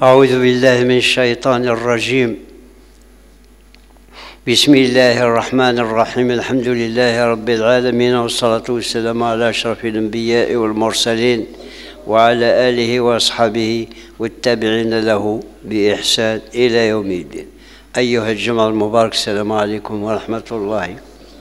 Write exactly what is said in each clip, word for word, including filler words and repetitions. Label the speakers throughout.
Speaker 1: أعوذ بالله من الشيطان الرجيم. بسم الله الرحمن الرحيم. الحمد لله رب العالمين، والصلاة والسلام على أشرف الأنبياء والمرسلين وعلى آله وأصحابه والتابعين له بإحسان إلى يوم الدين. أيها الجمع المبارك، السلام عليكم ورحمة الله.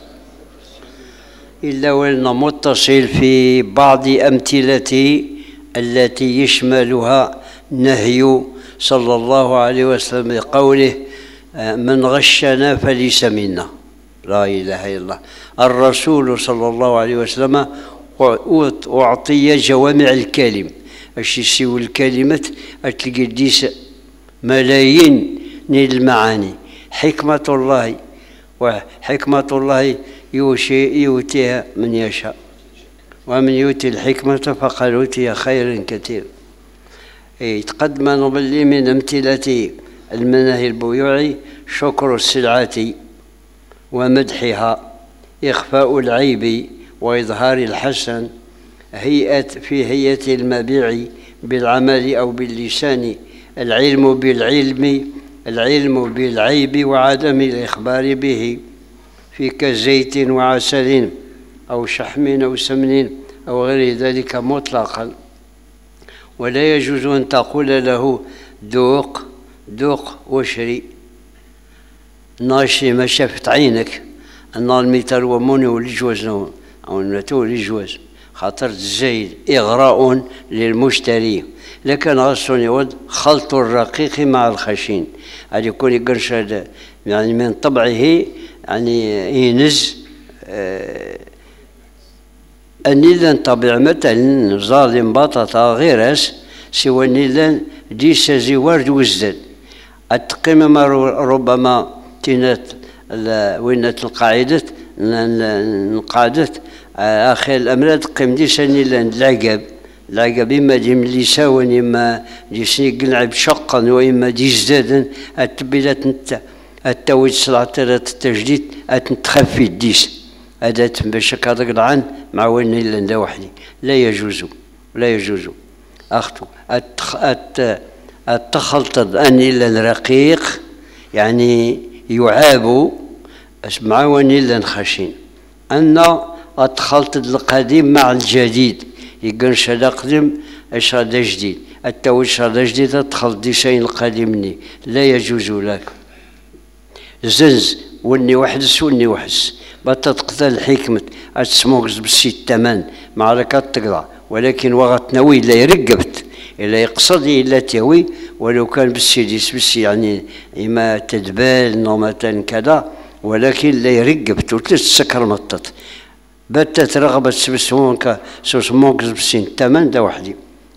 Speaker 1: إلا ولنا متصل في بعض أمثلة التي يشملها نهي صلى الله عليه وسلم بقوله: من غشنا فليس منا. لا إله إلا الله. الرسول صلى الله عليه وسلم أعطي جوامع الكلم. اش يسيو الكلمة تلقي ديس ملايين من المعاني. حكمة الله وحكمة الله يؤتيها من يشاء، ومن يؤتي الحكمة فقد أوتي خيرا كثير. يتقدم نظلي من أمثلة المناهي البيوع شكر السلعة ومدحها، إخفاء العيب وإظهار الحسن، هيئة في هيئة المبيع بالعمل أو باللسان، العلم بالعلم العلم بالعيب وعدم الإخبار به، في كزيت وعسل أو شحم أو سمن أو غير ذلك مطلقا. ولا يجوز أن تقول له ذوق ذوق وشري ناشي ما شافت عينك أن الميتر وموني والجواز أو النتو الجواز، خاطر الزايد إغراء للمشتري. لكن غسون يود خلط الرقيق مع الخشين، هذا يكون يقرش يعني من طبعه، يعني ينز آه النيلان طبيعة مثلا ظالم بطاطا غيرس سوى النيلان ديس زوارد وزداد. التقيمة ربما تينات وينات القاعدة القاعدة آخر الأمراض تقيم ديس النيلان العقب العقب إما دي من لساون، إما دي سنيق نلعب شقا، وإما دي زدادا التبيلات نتا التويج صلاة التجديد أتنتخفي الديس. هذا باش هكذاك العن مع وين إلا لا وحدي لا يجوز لا يجوز أختو التخلط أن إلا رقيق، يعني يعاب مع وين إلا خشين. أن التخلط القديم مع الجديد، يقنش هذا قديم اش هذا جديد، التوش هذا جديد تخلط دي شيء القديم لا يجوز لك. زنز وني وحدس وني وحدس بتتقتل الحكمة أتسموكز بالسي التمن معركة تقطع، ولكن وقت نوي لا يرقبت إلا يقصدي إلا تهوي، ولو كان بالسيديس بالسي يعني إما تدبال نومة كذا، ولكن لا يرقبت وتسكر مطط بتت رغبة سبسمونك سبسموكز بالسي التمن دا وحدي.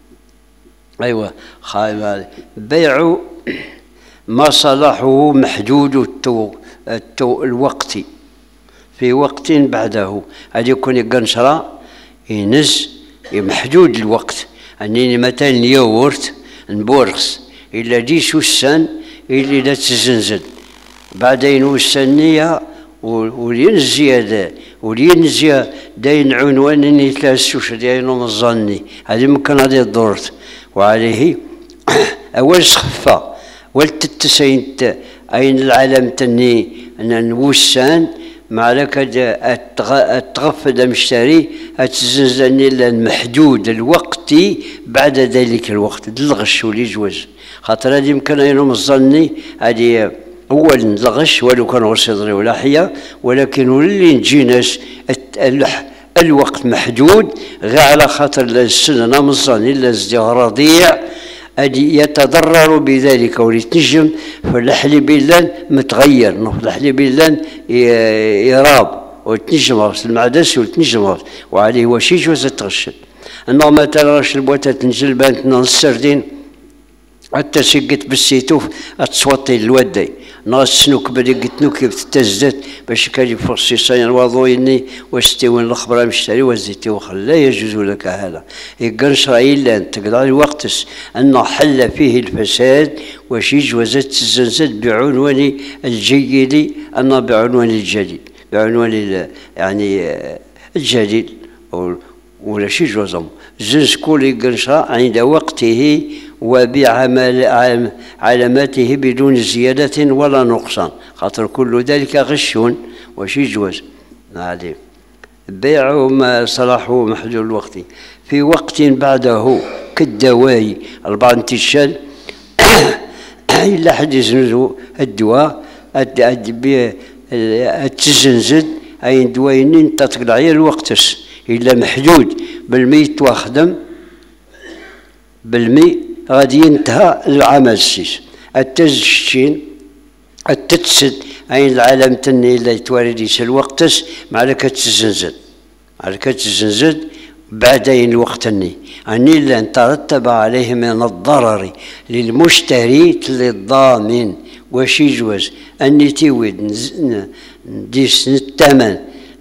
Speaker 1: أيوة خايب بيع ما صلاحه محدود التو التو الوقت في وقت بعده، هذا يكون يقنشرا ينز محدود الوقت. أنني مثلا ياورت نبورغس إلا ديس وسان إلا لا تزنزل بعدين وسانية ولينزي هذا ولينزي داين عنوان ثلاث أشهر داينو مظني، هذه ممكن هذه الضرت وعليه أول سخفة والتتسين أين العالم تني أن نوسان معلك التغفد المشتري أتزنزني المحدود الوقت بعد ذلك الوقت الغش والجواز، خاطر هذه يمكن ينوم الظني هذه أول الغش ولو كان غصدري ولا حيا، ولكن ولي نجيناش الوقت محدود غير على خاطر السنة نام الظني الازدهار رضيع أدي يتضرر بذلك وليتنجم. فالحلي باللان متغير، الحلي باللان يراب وتنجم المعدس وتنجم، وعليه وشي جوز تغشد. أنه مثلا راش البواتات نجلبانت السردين حتى سقت بالسيتوف أتصوطي الودي ناس سنوك بدي قلت نوكي بتتزدت باش كان يفرسي صين الوضويني واستوين الخبر مشتري وزيتي وخل. لا يجوز لك هذا. يقنش رأي إلا أن تقدر الوقت أنه حل فيه الفساد وش يجوزت تزنزد بعنوان الجيد، أما بعنوان الجديد بعنوان يعني الجديد ولا شي جوزهم زنز كل يقنش عند وقته وبعلاماته بدون زيادة ولا نقصان، خاطر كل ذلك غش واش يجوز عليه. بيع ما صلاحه محدود الوقت في وقت بعده كالدواء البعض تشال إلا حد يزنزو الدواء التزنزد أي دواينين تطلع غير الوقتس إلا محدود بالمي تواخدم بالمي غادي ينتهى العمل السيس التزشين التتسد أي العالم تني إلا يتواردي الوقتس مع لك تزنزد مع لك تزنزد بعدين الوقت الني أني لن ترتب عليه من الضرر للمشتري للضامن واش يجوز أني تيود نديس الثمن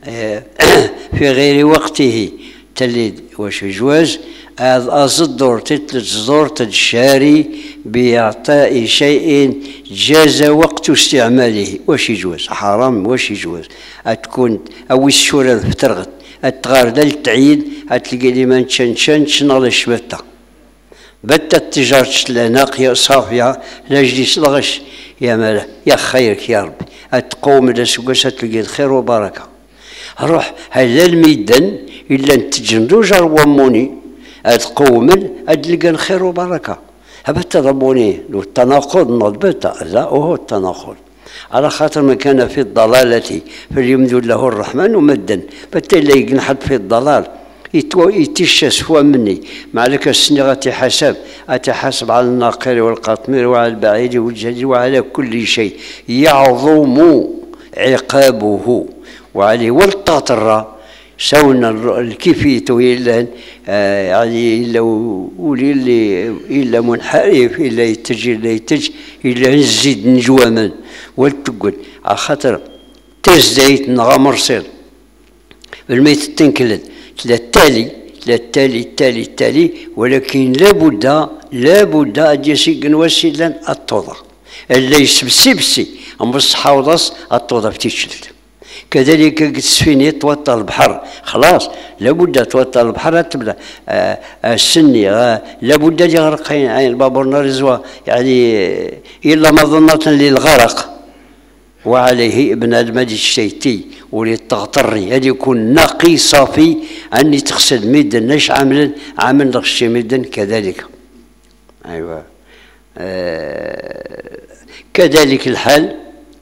Speaker 1: في غير وقته تلي واش يجوز أصدر تتلزور الشاري بإعطاء شيء جاز وقت استعماله واش يجوز حرام واش يجوز تكون أو الشورى فترغت التغار دال تعيد هتلقى لي ما نشنشن شنغل الشبتة بتا التجارة لا ناقية صافية لا جليس الغش يا مالا يا خيرك يا ربي هتقوم إلى سوقاش هتلقى الخير وبركة روح هلا الميدان إلا نتجندو جار وموني هتقوم هتلقى الخير وبركة هبتا ضموني لو التناقض نضبطها لا هو التناقض على خاطر من كان في الضلالة فليمدد له الرحمن مدا بالتالي ينحط في الضلال يتشاس فوا مني مع لك السنة غتحاسب أتحاسب على الناقر والقطمير وعلى البعيد والجليل وعلى كل شيء يعظم عقابه وعليه والتطر سونا الكيفية إلا يعني إلا ولي إلا منحرف إلا يتجي إلا يتجي إلا نزيد نجواما والتقول على خاطر تزدايت نغامر صير الميت تنكلد التالي التالي التالي التالي ولكن لابد لابد أن يسيقن وسيلا التوضع اللي يسبسبسي أما الصحاوضاس التوضع فتيشلت كذلك السفينة توطى البحر خلاص لابد توطى البحر تبدا آه السني آه لابد يغرق عين البابور نرزوا يعني إلا مظنة للغرق وعليه ابن المدي الشيتي وللتغطري هذا يكون نقي صافي أني تغسل ميدان ناش عامل عامل غشي ميدان كذلك أيوة آه كذلك الحال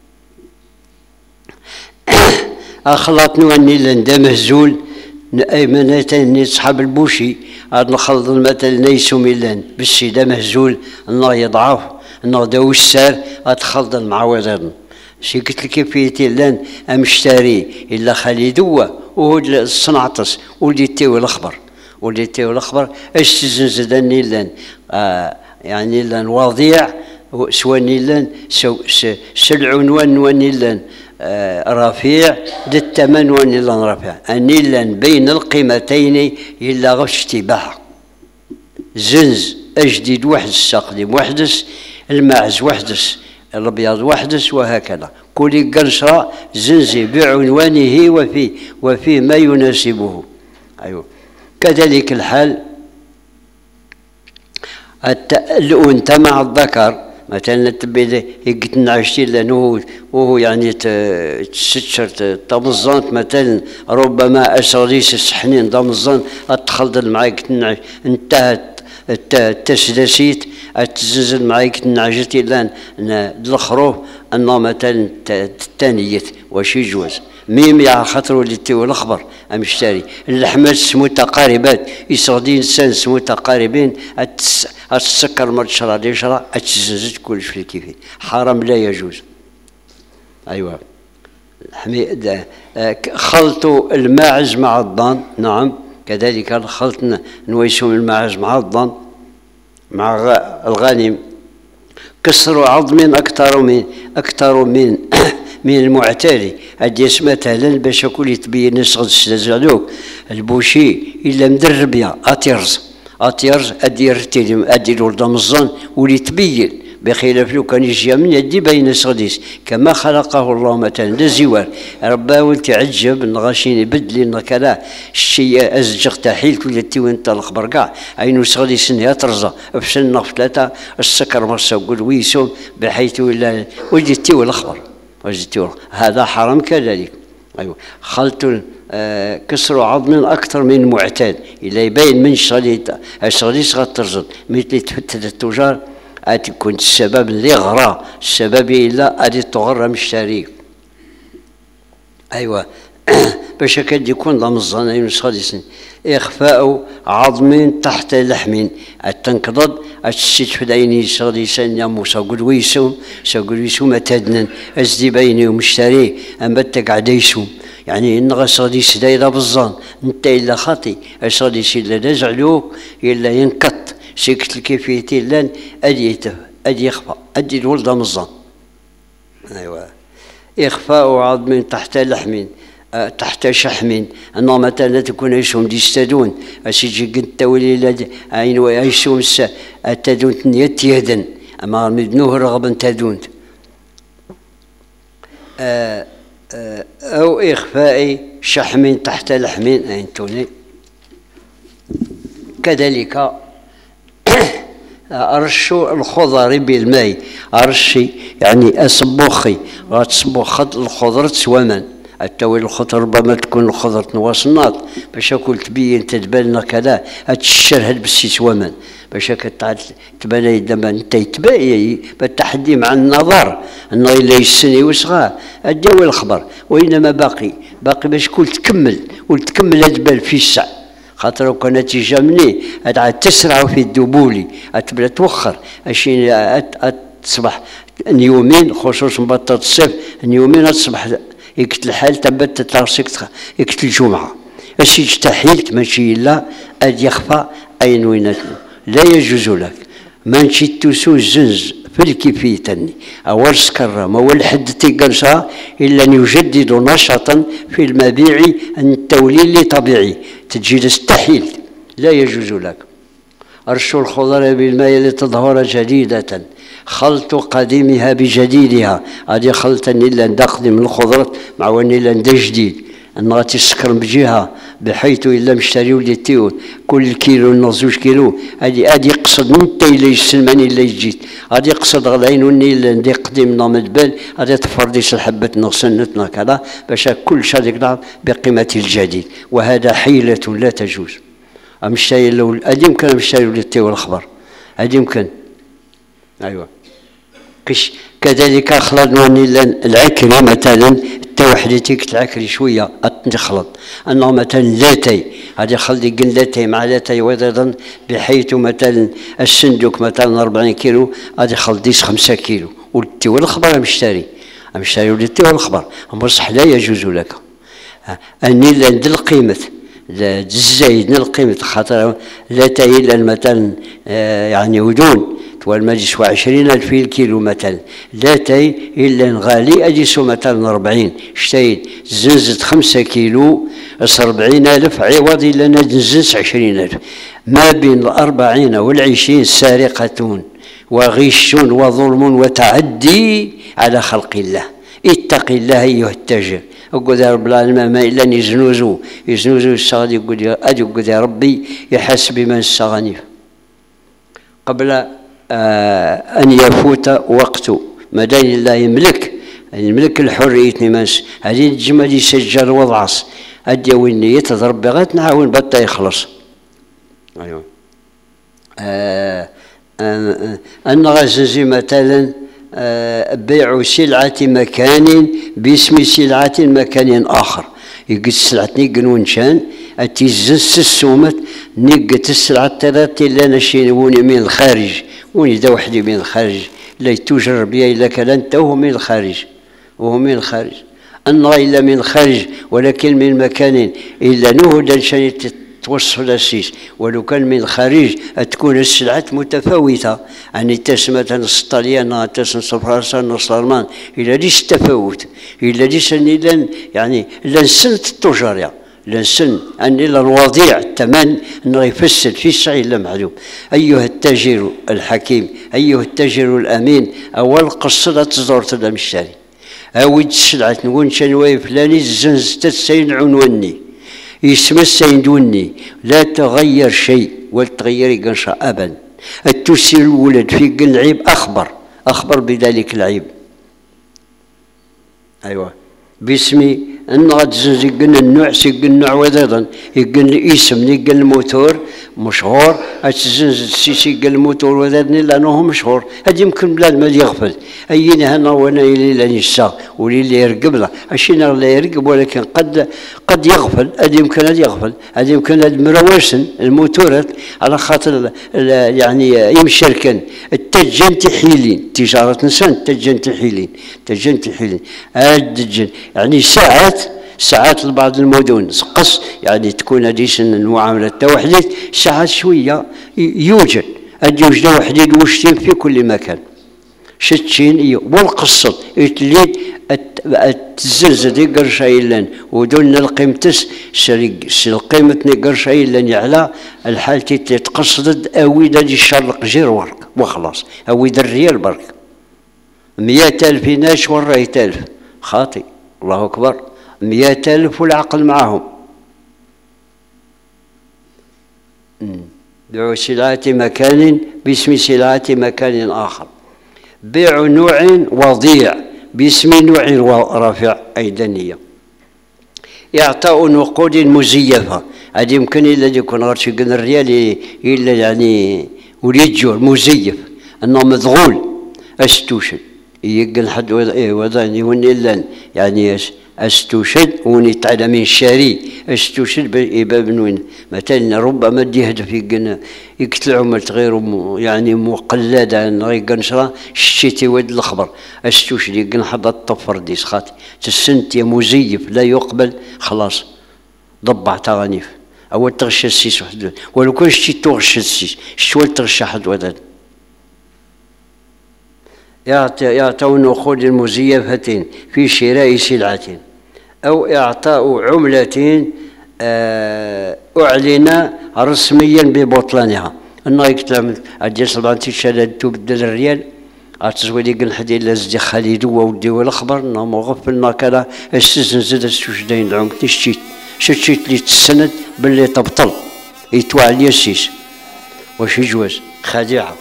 Speaker 1: أخلطني وأني لندا مهزول أيمنة أني صحاب البوشي عاد نخلط المثل نيسو ميلان بالسيدة مهزول أنه يضعف أنه داو السار أتخلط المعوضات شي قلت لك كيفية لان أمشتري إلا خالد هو وهو الصنعطس ولدي تيو الأخبر ولدي تيو الأخبر أش تزنزدني لان آه يعني لان وضيع سواني لان سو سلعنوان واني لان آه رفيع ذا الثمن واني لان رفيع أني لان بين القيمتين إلا غش اشتباع زنز أجديد وحدس تقديم وحدس الماعز وحدس الابيض وحدس وهكذا كل قنصرة زنزي بعنوانه وفي وفي ما يناسبه أيوه كذلك الحال الأنثى مع الذكر مثلا تبي يقتن عشتي لأنه وهو يعني تستشر تمزنت مثلا ربما أسريس السحنين ضمزن أتخلط معاك انتهت التسداسيت التزلزل معاك نعجتي لان دلخروه أنه مثلا الثانية واش يجوز ميم يا خاطر اللي تيو الأخبر أمشتري اللحمات متقاربات يصغدي إنسان متقاربين أتسكر مرة شرا دي شرا أتزلزل كلش في الكيفي حرام لا يجوز أيوة خلطوا الماعز مع الضان نعم كذلك خلطنا نويسهم الماعز مع الضان مع الغنم كسروا عظم أكثر من أكثر من من المعتاد أديس مثلا باش كل يتبين نسغد السلازلوك البوشي إلا مدرب يا أتيرز أتيرز أدير تيلم أدير ولد مزان ولي تبين بخلاف لو كان يجي من يدي بين سغديس كما خلقه الله مثلا دا زوار ربا ولتي عجب نغاشيني بدلي كذا الشيء ازجق تحيلت ولتي وانت الخبر كاع عينو سغديس نيا ترزا بسنة في ثلاثة السكر مرسا قول ويسوم بحيث ولا وجدتي والخبر وجدتي هذا حرام كذلك. ايوه خلط آه كسر عظم اكثر من معتاد الا يبين من شغلي شغلي غترزد مثل تفتت التجار غتكون السبب اللي غرا السبب الا غادي تغرى مشتري. ايوه باش كاد يكون ضم الظن شغلي اخفاء عظم تحت لحم التنقضض الشيت في العين شغلي سنيا موسى قول ويسوم سقول ويسوم تدنن ازدي بيني ومشتري اما تقعد يسوم يعني ان غصدي سدايره بالظن انت الا خاطي غصدي سي لا زعلوك الا ينقط سيكت الكيفيتي لان ادي ادي يخفى ادي الولد من الظن. ايوا اخفاء عظم تحت لحم تحت شحم انه مثلا تكون يشوم ديستادون اسيجي قد تولي عين ويشوم التدون نيت يدن اما مدنوه رغبا تدون او اخفاء شحم تحت لحم انتوني. كذلك ارشوا الخضر بالماء ارشي يعني اسبوخي غتصبوخ الخضر تسوامن التويل الخضر ربما تكون الخضر نواصنات باش اكل تبين تتبان كذا هتشر هاد بالسيس ومن باش تبان لما انت يتباهي بالتحدي مع النظر انه الا يسني وصغار الجو الخبر وانما باقي باقي باش كل تكمل وتكمل هتبان في السع خاطر لو كانت تيجا مني عاد تسرع في الدبولي تبدا توخر اشي تصبح يومين خصوصا بطاط الصيف يومين تصبح يكت الحال تبت تتلاصق يكت الجمعة اش يجتحيلت ماشي إلا أد يخفى أين ويناتنا لا يجوز لك ما نشي توسو الزنز في الكيفيتني أول سكرة ما هو الحد تيقنصها إلا أن يجدد نشاطا في المبيع التوليل طبيعي تجي تستحيلت لا يجوز لك. أرشوا الخضر بالماء لتظهر جديدة خلط قديمها بجديدها هذه خلطا إلا ندقدم الخضرة مع وان إلا ند جديد أنها تسكر بجهة بحيث إلا مشتريو لي تيون كل كيلو نص كيلو هذه هذه يقصد انت إلا يسلمني إلا يجيت هذه يقصد غلاين وني إلا ندي قديمنا مدبال هذه تفرديس الحبة نغسنتنا كذا باش كل شيء بقيمة الجديد وهذا حيلة لا تجوز. مشتري لو هذه يمكن مشتري لي تيو الخبر هذه يمكن. ايوه كش كذلك خلطنا العكري مثلا توحدتك العكري شويه تخلط انه مثلا لاتي هذه خلطي قل لاتي مع لاتي وضدا بحيث مثلا السندوك مثلا أربعين كيلو هذه خلطيس خمسة كيلو ولتي والخبر مشتري مشتري ولتي والخبر بصح لا يجوز لك اني لند القيمه الزايد القيمه خاطر لاتي الا مثلا يعني ودون توال ما يسوى عشرين ألف الكيلو مثلا لا تاي إلا غالي أجيسو مثلا أربعين اشتيت زنزت خمسة كيلو أربعين ألف عوض إلا نزنزت عشرين ألف ما بين الأربعين والعشرين سارقة وغش وظلم وتعدي على خلق الله. اتق الله أيها التاجر أقول يا رب العالمين ما إلا يزنوزو يزنوزو الصغار يقول يقول يا ربي يحسب من الصغاني قبل آه أن يفوت وقت مدان الله يملك الملك الحرية نماس هذه الجمل يسجل وضعص أدي وينية تضرب بغات نعاون بطا يخلص. أيوة آه آه أن غززي مثلا آه بيع سلعة مكان باسم سلعة مكان آخر يقول سلعة نيقن شان أتيزس السومت نيقت السلعة تلاتي اللي نشينوني من الخارج وني دا وحدي من الخارج لا يتوجر بيا إلا كان أنت وهو من الخارج وهو من الخارج أن إلا من الخارج ولكن من مكان إلا نهدا شان توصف الأسيس ولو كان من الخارج تكون السلعة متفاوتة يعني تاس مثلا الطليان تاس فرنسا نص الألمان إلا ليس تفاوت إلا ليس يعني إلا سنة التجار لنسن أني الوضيع الثمن أنه يفسد في السعي إلا معلوم. أيها التاجر الحكيم، أيها التاجر الأمين، أول قصة تزور تدا مشتري أود السلعة نقول شنوي فلاني الزنز تسين عنوني يسمى السين دوني لا تغير شيء ولا تغيري قنشة أبدا. التسير الولد في قل عيب أخبر أخبر بذلك العيب. أيوة باسمي أن غاد زنز يقن النوع سيقن النوع وذاذا يقن الاسم يقن الموتور مشهور أتزنز السيسي يقن الموتور وذاذني لأنه مشهور. هذا يمكن بلاد ما يغفل أين هنا وانا إلي لاني الساق ولي اللي يرقب له أشينا لا يرقب ولكن قد قد يغفل. هذا يمكن هذا يغفل هذا يمكن هذا مروسن الموتورات على خاطر يعني يمشركن التجن تحيلين تجارة نسان تجن تحيلين تجن تحيلين الدجن يعني ساعات ساعات لبعض المدن قص يعني تكون هذه المعاملة توحديد ساعات شوية يوجد هاد يوجد وحديد وشتين في كل مكان شتشين والقصة يتليد الزلزة دي قرشا إلان ودون القيمتس القيمة قرشا إلان يعلى الحال تتقصد أويدا دي الشرق جير ورك وخلاص أويدا الريال برك مية ألف ناش ورأيت ألف خاطي الله أكبر مئة ألف والعقل معهم. بيع سلعة مكان باسم سلعة مكان آخر. بيع نوع وضيع باسم نوع رافع أيضا. إعطاء نقود مزيفة هذا يمكن إلا يكون غير شي قن الريال إلا يعني وليد جور مزيف أنه مذغول أستوشن يقن حد وضعني ون إلا يعني استوشد ونتعلى من شاري استوشد باب وين مثلا ربما دي هدف يقن يقتل عمل غير يعني مقلده غير قنشره شتي ود الخبر استوشد يقن حد الطفر ديس خاطي تسنتي مزيف لا يقبل خلاص ضبع تغانيف او تغشى السيس وحده ولو كان شتي تغشى السيس شو تغشى حد ودان يعطون نقود مزيفة في شراء سلعة أو إعطاء عملة أعلن رسميا ببطلانها. أنه يكتب أدي سبعة شهادة تبدل الريال أتزوي لي قل حدي لازدي خالد وودي والأخبر أنه مغفلنا كذا السجن زاد السجدين العمق تشتيت شتيت لي السند باللي تبطل يتوعى لي السيس واش يجوز خادعة.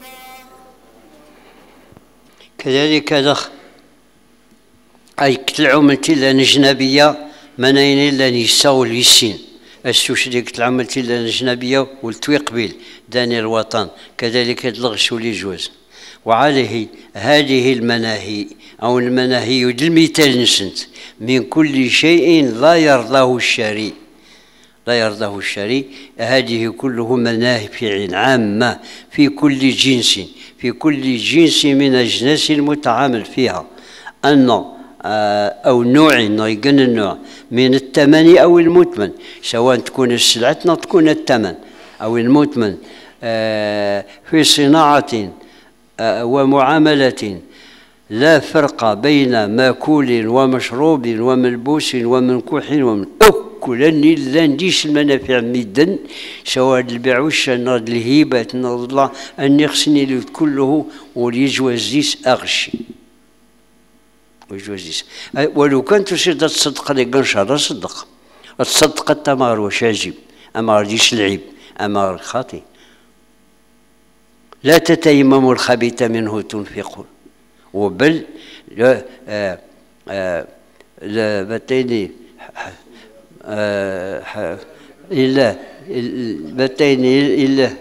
Speaker 1: كذلك دخ أي كتلعملتي لان أجنبية مناين لان يساو اليسين السوشي كتلعملتي لان أجنبية والتوي قبيل داني الوطن كذلك الغش ولي جوز. وعليه هذه المناهي أو المناهي المثال نسنت من كل شيء لا يرضاه الشريع لا يرضاه الشريع. هذه كله منافع عامة في كل جنس في كل جنس من أجناس المتعامل فيها أن أو نوع يقن النوع من الثمن أو المثمن سواء تكون السلعة تكون الثمن أو المثمن في صناعة ومعاملة لا فرق بين ماكول ومشروب وملبوس ومنكوح ومن كل إلا نديش المنافع ميدن سواء البيع والشراء الهيبة الله أن يخصني كله وليجوزيس أغشي ويجوزيس. ولو كان تشد تصدق لي قنشر صدق تصدق التمار واش عجيب أما غاديش العيب أما خاطي. لا تتيمموا الخبيث منه تنفقون وبل لا آه آه لا بتيني آه إلا بتين إلا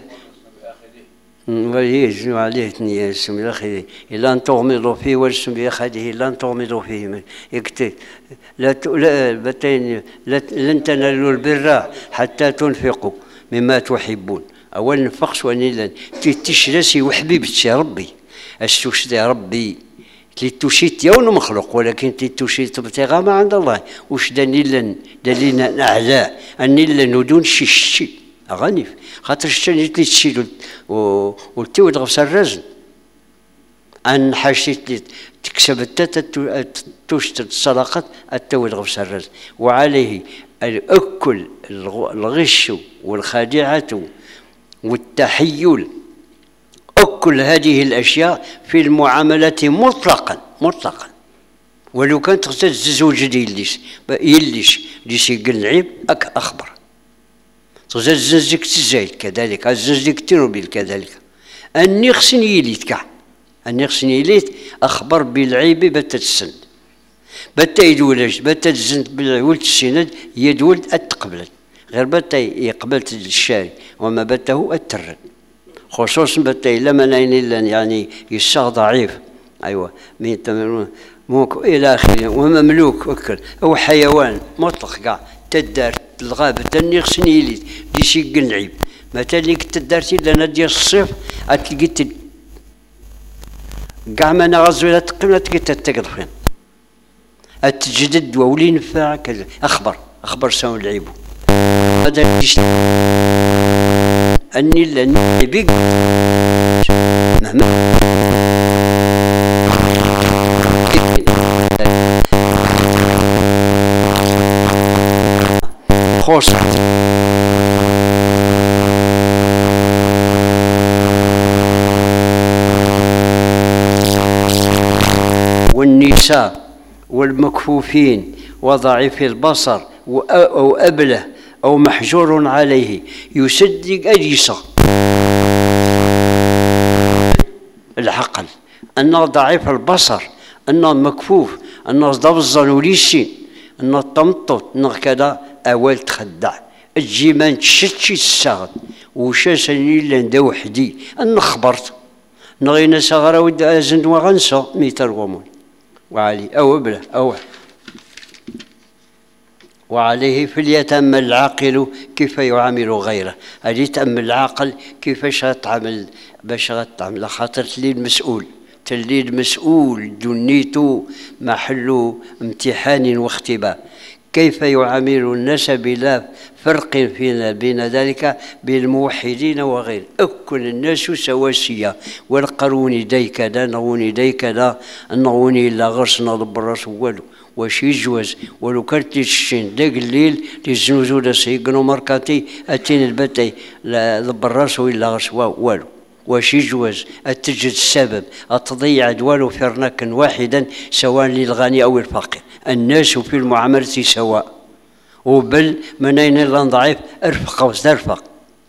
Speaker 1: ويجب عليه تنية اسم الأخير إلا أن تغمضوا فيه والاسم بأخذه إلا أن تغمضوا فيه يكتب لا لا بتين لن تنالوا البر حتى تنفقوا مما تحبون. أول نفقش ونيلا تشرسي وحبيبتي ربي أستوشد يا ربي تلتوشيت يوم مخلوق ولكن تلتوشيت ابتغاء ما عند الله وش دليلا دليلنا أعلى أنيلا ندون شيشي أغانيف خاطر شتاني تلتشيل وتود غفص الرزن أن حشيت تكسب التاتا تشتت الصدقات التوي الغفسر، وعليه الأكل الغش والخادعة والتحيل، أكل هذه الأشياء في المعاملة مطلقا مطلقا. ولو كانت تغتاز زوج دياليش يليش ليش يقل العيب أك أخبر تغتاز زنزك تزايد كذلك، الزنزك تيروبيل كذلك. أني خصني يليت كاع، أني خصني يليت أخبر بالعيب بتتسند بتا يدولج بتا تزند بالولد السند يدولد أتقبلت غير بتا يقبلت الشاري وما بته الترد، خصوصا بتا إلا منين إلا يعني يساغ ضعيف أيوة مين موك إلى آخره ومملوك وكل أو حيوان مطلق كاع تدار الغابة تاني خصني يليت ديش يقل العيب. مثلا اللي كنت دارتي لنا ديال الصيف أتلقيت كاع ما أنا غزوة تقيم تلقيت تتقل فين أتجدد وولي نفاع كذا أخبر أخبر ساو العيبو هذا ديش أني لأني بيق مهما خوص والنساء والمكفوفين وضعيف البصر أو أبله أو محجور عليه يصدق أجيسه العقل أنه ضعيف البصر أنه مكفوف أنه ضبزن وليسين أنه طمطط أنه كذا أول تخدع تجي ما نتشتشي الساغد وشاسني إلا ندا وحدي أنا خبرت نغينا صغرا ود أزند وغنسى ميتر ومون وعلي أو بلا أو وعليه فليتأمل العاقل كيف يعامل غيره. هذه تأمل العاقل كيفاش غتعامل باش غتعامل خاطر تلي المسؤول تلي المسؤول دنيته محل امتحان واختبار. كيف يعامل الناس بلا فرق فينا بين ذلك بالموحدين وغير أكل الناس سواسية والقرون دي كذا نغوني دي كذا نغوني إلا غرس نضب الراس والو واش يجوز ولو كانت تشين داك الليل تزنوزو دا سيقنو مركاتي أتين البتاي ضب الراس وإلا غرس والو واش يجوز أتجد السبب أتضيع دوالو في رناك واحدا سواء للغني أو الفقير. الناس في المعاملة سواء وبل منين اللي ضعيف ارفق واسترفق.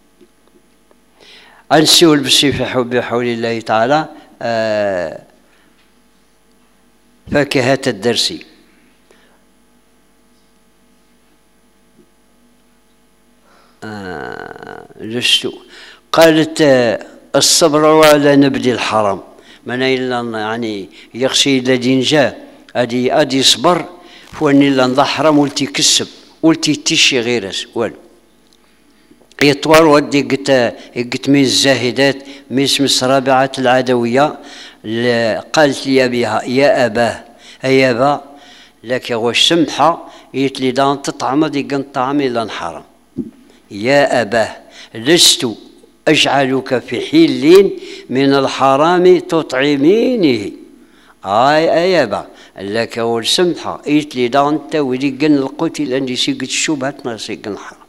Speaker 1: أنسول بالصفة بحول الله تعالى آه فاكهة الدرس. آه لست قالت آه الصبر على نبذ الحرام منين يعني يخشي الذين جاء أدي أدي صبر فواني إلا نضحرم ولتي كسب ولتي تشي غيرس والو يطوال ودي قت قت من الزاهدات من اسم الرابعة العدوية قالت لي بها يا أباه يا أبا لك واش سمحة يتلي دان تطعم دي قن طعم إلا نحرم. يا أباه لست أجعلك في حل من الحرام تطعمينه. آي أي أبا لك والسمحة يتلي دانت ولي قن القتل عندي سيقت الشبهات ما سيقن الحرام.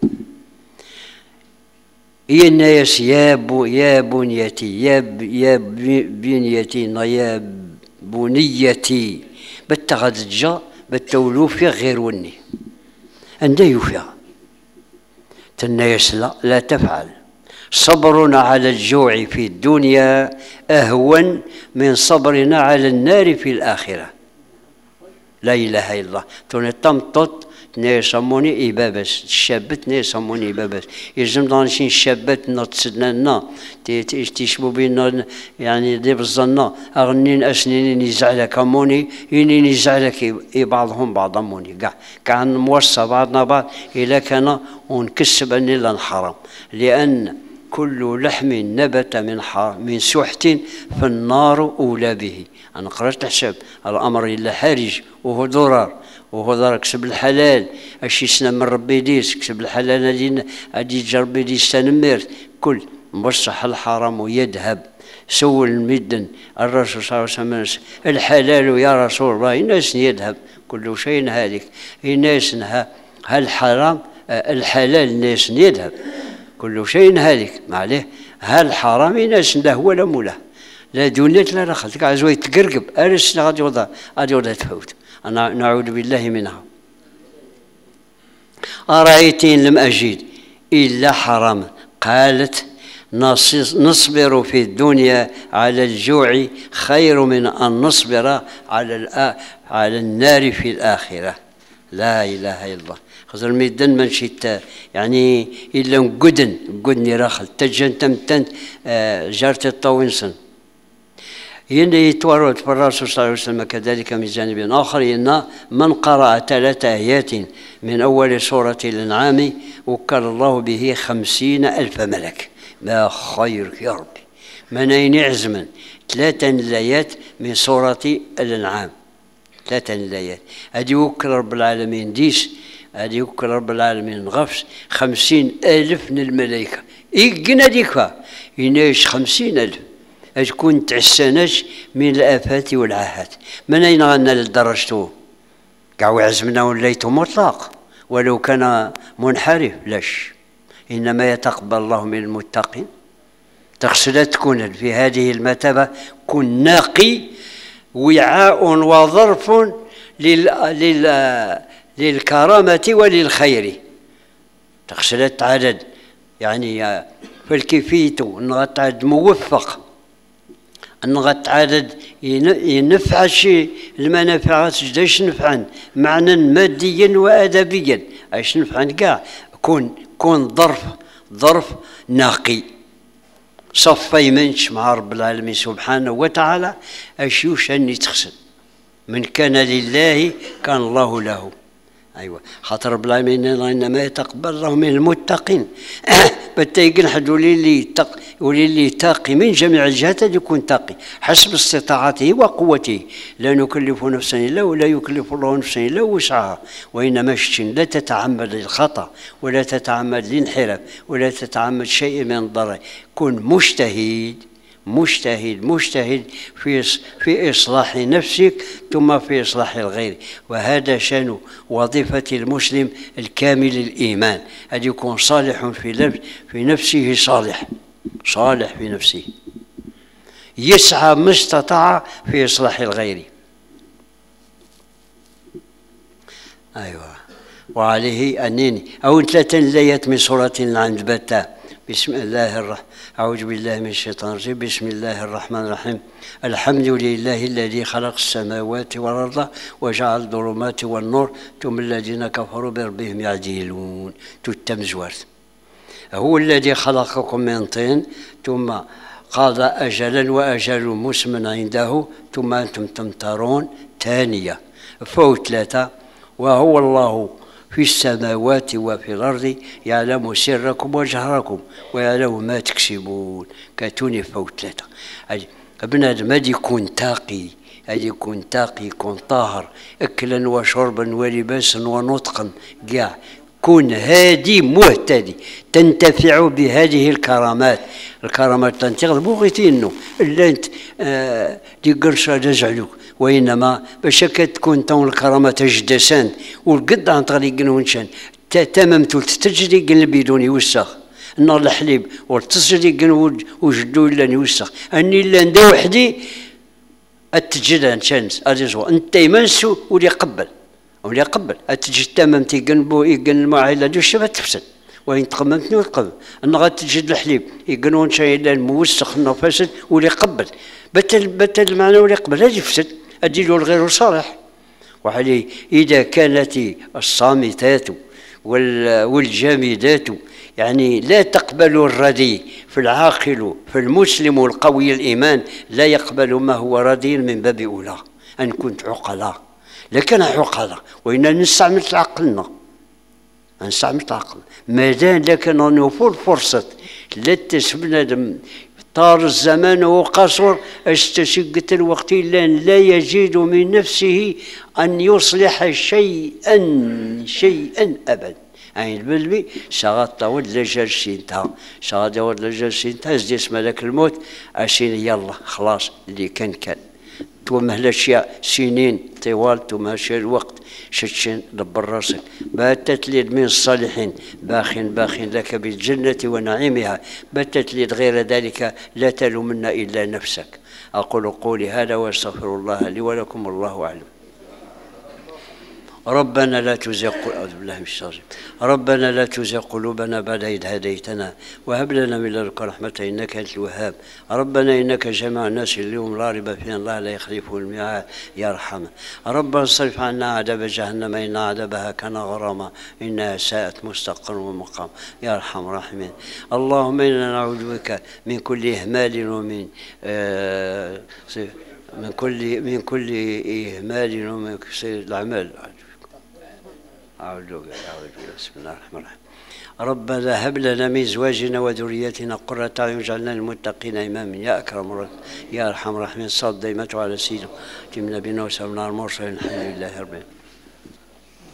Speaker 1: يا الناس يا بو يا بنيتي يا يا بنيتي يا بنيتي بتغد جا بتولو في غير وني عندها يوفيها تنايس لا لا تفعل. صبرنا على الجوع في الدنيا أهون من صبرنا على النار في الآخرة. لا إله إلا الله. توني تمطط نيسموني إبابس الشابت نيسموني إبابس يلزم دانشين الشابات نتصدنا لنا تيشبو بينا يعني دي بالظنا أغنين أسنين يزعلك أموني ينين يزعلك بعضهم بعض أموني كاع كاع موصى بعضنا بعض إلا كان ونكسب أني لا نحرم لأن كل لحم نبت من حرام من سحت فالنار أولى به. أنا قرأت حساب الأمر إلا حرج وهو ضرر وهو ضرر كسب الحلال أشي سنة من ربي ديس كسب الحلال هادي هادي جربي ديس تنمير كل مبصح الحرام يذهب سول المدن الرسول صلى الله عليه وسلم الحلال يا رسول الله الناس يذهب كل شيء هالك الناس هالحرام الحلال الناس يذهب كل شيء هالك معليه هالحرام الناس له ولا موله لا دنيا لا رخص عزوي تقرقب ارس غادي يوضع غادي يوضع تفوت انا نعوذ بالله منها. أرأيتين لم أجد إلا حرام قالت نصبر في الدنيا على الجوع خير من أن نصبر على على النار في الآخرة. لا إله إلا الله. خاطر الميدان ما نشيت يعني إلا نقدن نقدني راخل تجن تمتن جارت الطوينسن يني يتورط في الرسول صلى الله عليه وسلم كذلك من جانب آخر إن من قرأ ثلاث آيات من أول سورة الأنعام وكل الله به خمسين ألف ملك. ما خيرك يا ربي من أين عزما ثلاثة آيات من سورة الأنعام ثلاثة آيات هذه وكل رب العالمين ديس هذه وكل رب العالمين غفص خمسين ألف من الملائكة إيقنا ديكا ينايش خمسين ألف تكون تعساناش من الآفات والعاهات. من أين غنى لدرجته قاعوا عزمنا وليته مطلق ولو كان منحرف لاش إنما يتقبل الله من المتقين. تقصد تكون في هذه المرتبة كن ناقي وعاء وظرف لل... لل... للكرامة وللخير. تقصد تعدد يعني فالكيفية نغتعد موفق نغتعدد ينفع شيء المنافعات جداش نفعا معنى ماديا وأدبيا ايش نفعا كاع كون كون ظرف ظرف ناقي صفي منش مع رب العالمين سبحانه وتعالى أشيوش أني تخسن من كان لله كان الله له. أيوة خاطر رب العالمين إنما يتقبل الله من المتقين بتيقن حد يولي لي تق يولي لي تاقي من جميع الجهات يكون تاقي حسب استطاعته وقوته. لا نكلف نفسا الا ولا يكلف الله نفسا الا وسعها وانما شتين لا تتعمد الخطا ولا تتعمد الانحراف ولا تتعمد شيء من الضرر. كن مجتهد مجتهد مجتهد في في إصلاح نفسك ثم في إصلاح الغير. وهذا شأن وظيفة المسلم الكامل الإيمان أن يكون صالح في في نفسه صالح صالح في نفسه يسعى ما استطاع في إصلاح الغير. أيوة وعليه أنني أو ثلاثة ليات من سورة العنكبوت. بسم الله الرحمن أعوذ بالله من الشيطان الرجيم. بسم الله الرحمن الرحيم. الحمد لله الذي خلق السماوات والأرض وجعل الظلمات والنور ثم الذين كفروا بربهم يعدلون. تتمزورت هو الذي خلقكم من طين ثم قضى أجلا وأجل مسمى عنده ثم أنتم تمترون. ثانية فوق ثلاثة وهو الله في السماوات وفي الأرض يعلم سركم وجهركم ويعلم ما تكسبون. كاتوني فوق ثلاثة بنادم هذا يكون تاقي هذا يكون تاقي يكون طاهر أكلا وشربا ولباسا ونطقا كاع كون هادي مهتدي تنتفع بهذه الكرامات. الكرامات تنتقل بغيتينو إلا أنت آه دي قرشة جزعلوك وإنما باش كتكون تون الكرامة تجدسان والقد عن طريق ونشان تمام تجري قل بدون يوسخ النار الحليب والتصري قل وجدو إلا يوسخ أني إلا ندا وحدي التجد شانس أرجو أنت يمنسو ولي قبل ولي قبل التجد تمام تيقنبو يقن المعاهلة دو الشباب تفسد وين تقممتني وتقبل أن غتجد الحليب يقنون شيء إلا الموسخ إنه فاسد ولي قبل بتل بتل المعنى ولي قبل هذا يفسد أديله الغير صالح. وعليه إذا كانت الصامتات والجامدات يعني لا تقبل الردي في العاقل في المسلم القوي الإيمان لا يقبل ما هو ردي من باب أولى أن كنت عقلاء لكن عقلاء وإن نستعمل عقلنا نستعمل العقل ما دام لكن نوفر فرصة لا تسبنا طار الزمان وقصر استشقت الوقت إلا لا يجد من نفسه أن يصلح شيئا شيئا أبدا عين بلبي شغط ود لجل شينتا شغط ود لجل شينتا زديس ملك الموت عشين يلا خلاص اللي كان كان تومه الاشياء سنين طوال تماشي الوقت شتشن دبر راسك باتت لي من الصالحين باخ باخ لك بالجنة ونعيمها باتت لي غير ذلك لا تلومن إلا نفسك. أقول قولي هذا واستغفر الله لي ولكم والله أعلم. ربنا لا تزغ أعوذ بالله من الشيطان ربنا لا تزغ قلوبنا بعد إذ هديتنا وهب لنا من لدنك رحمة إنك أنت الوهاب. ربنا إنك جميع الناس اليوم لا ريب فيه الله لا يخلف الميعاد يا رحمة. ربنا اصرف عنا عذاب جهنم إن عذابها كان غراما إنها ساءت مستقر ومقام يا أرحم الراحمين. اللهم إنا نعوذ بك من كل إهمال ومن آه من كل من كل إهمال ومن سيء الأعمال. أعوذ بالله بسم الله الرحمن الرحيم. ربنا هب لنا من أزواجنا وذريتنا قرة أعين واجعلنا للمتقين إماما يا أكرم الراحمين يا أرحم الراحمين. صل دائما على سيدنا نبينا وسلمنا على المرسلين الحمد لله رب العالمين.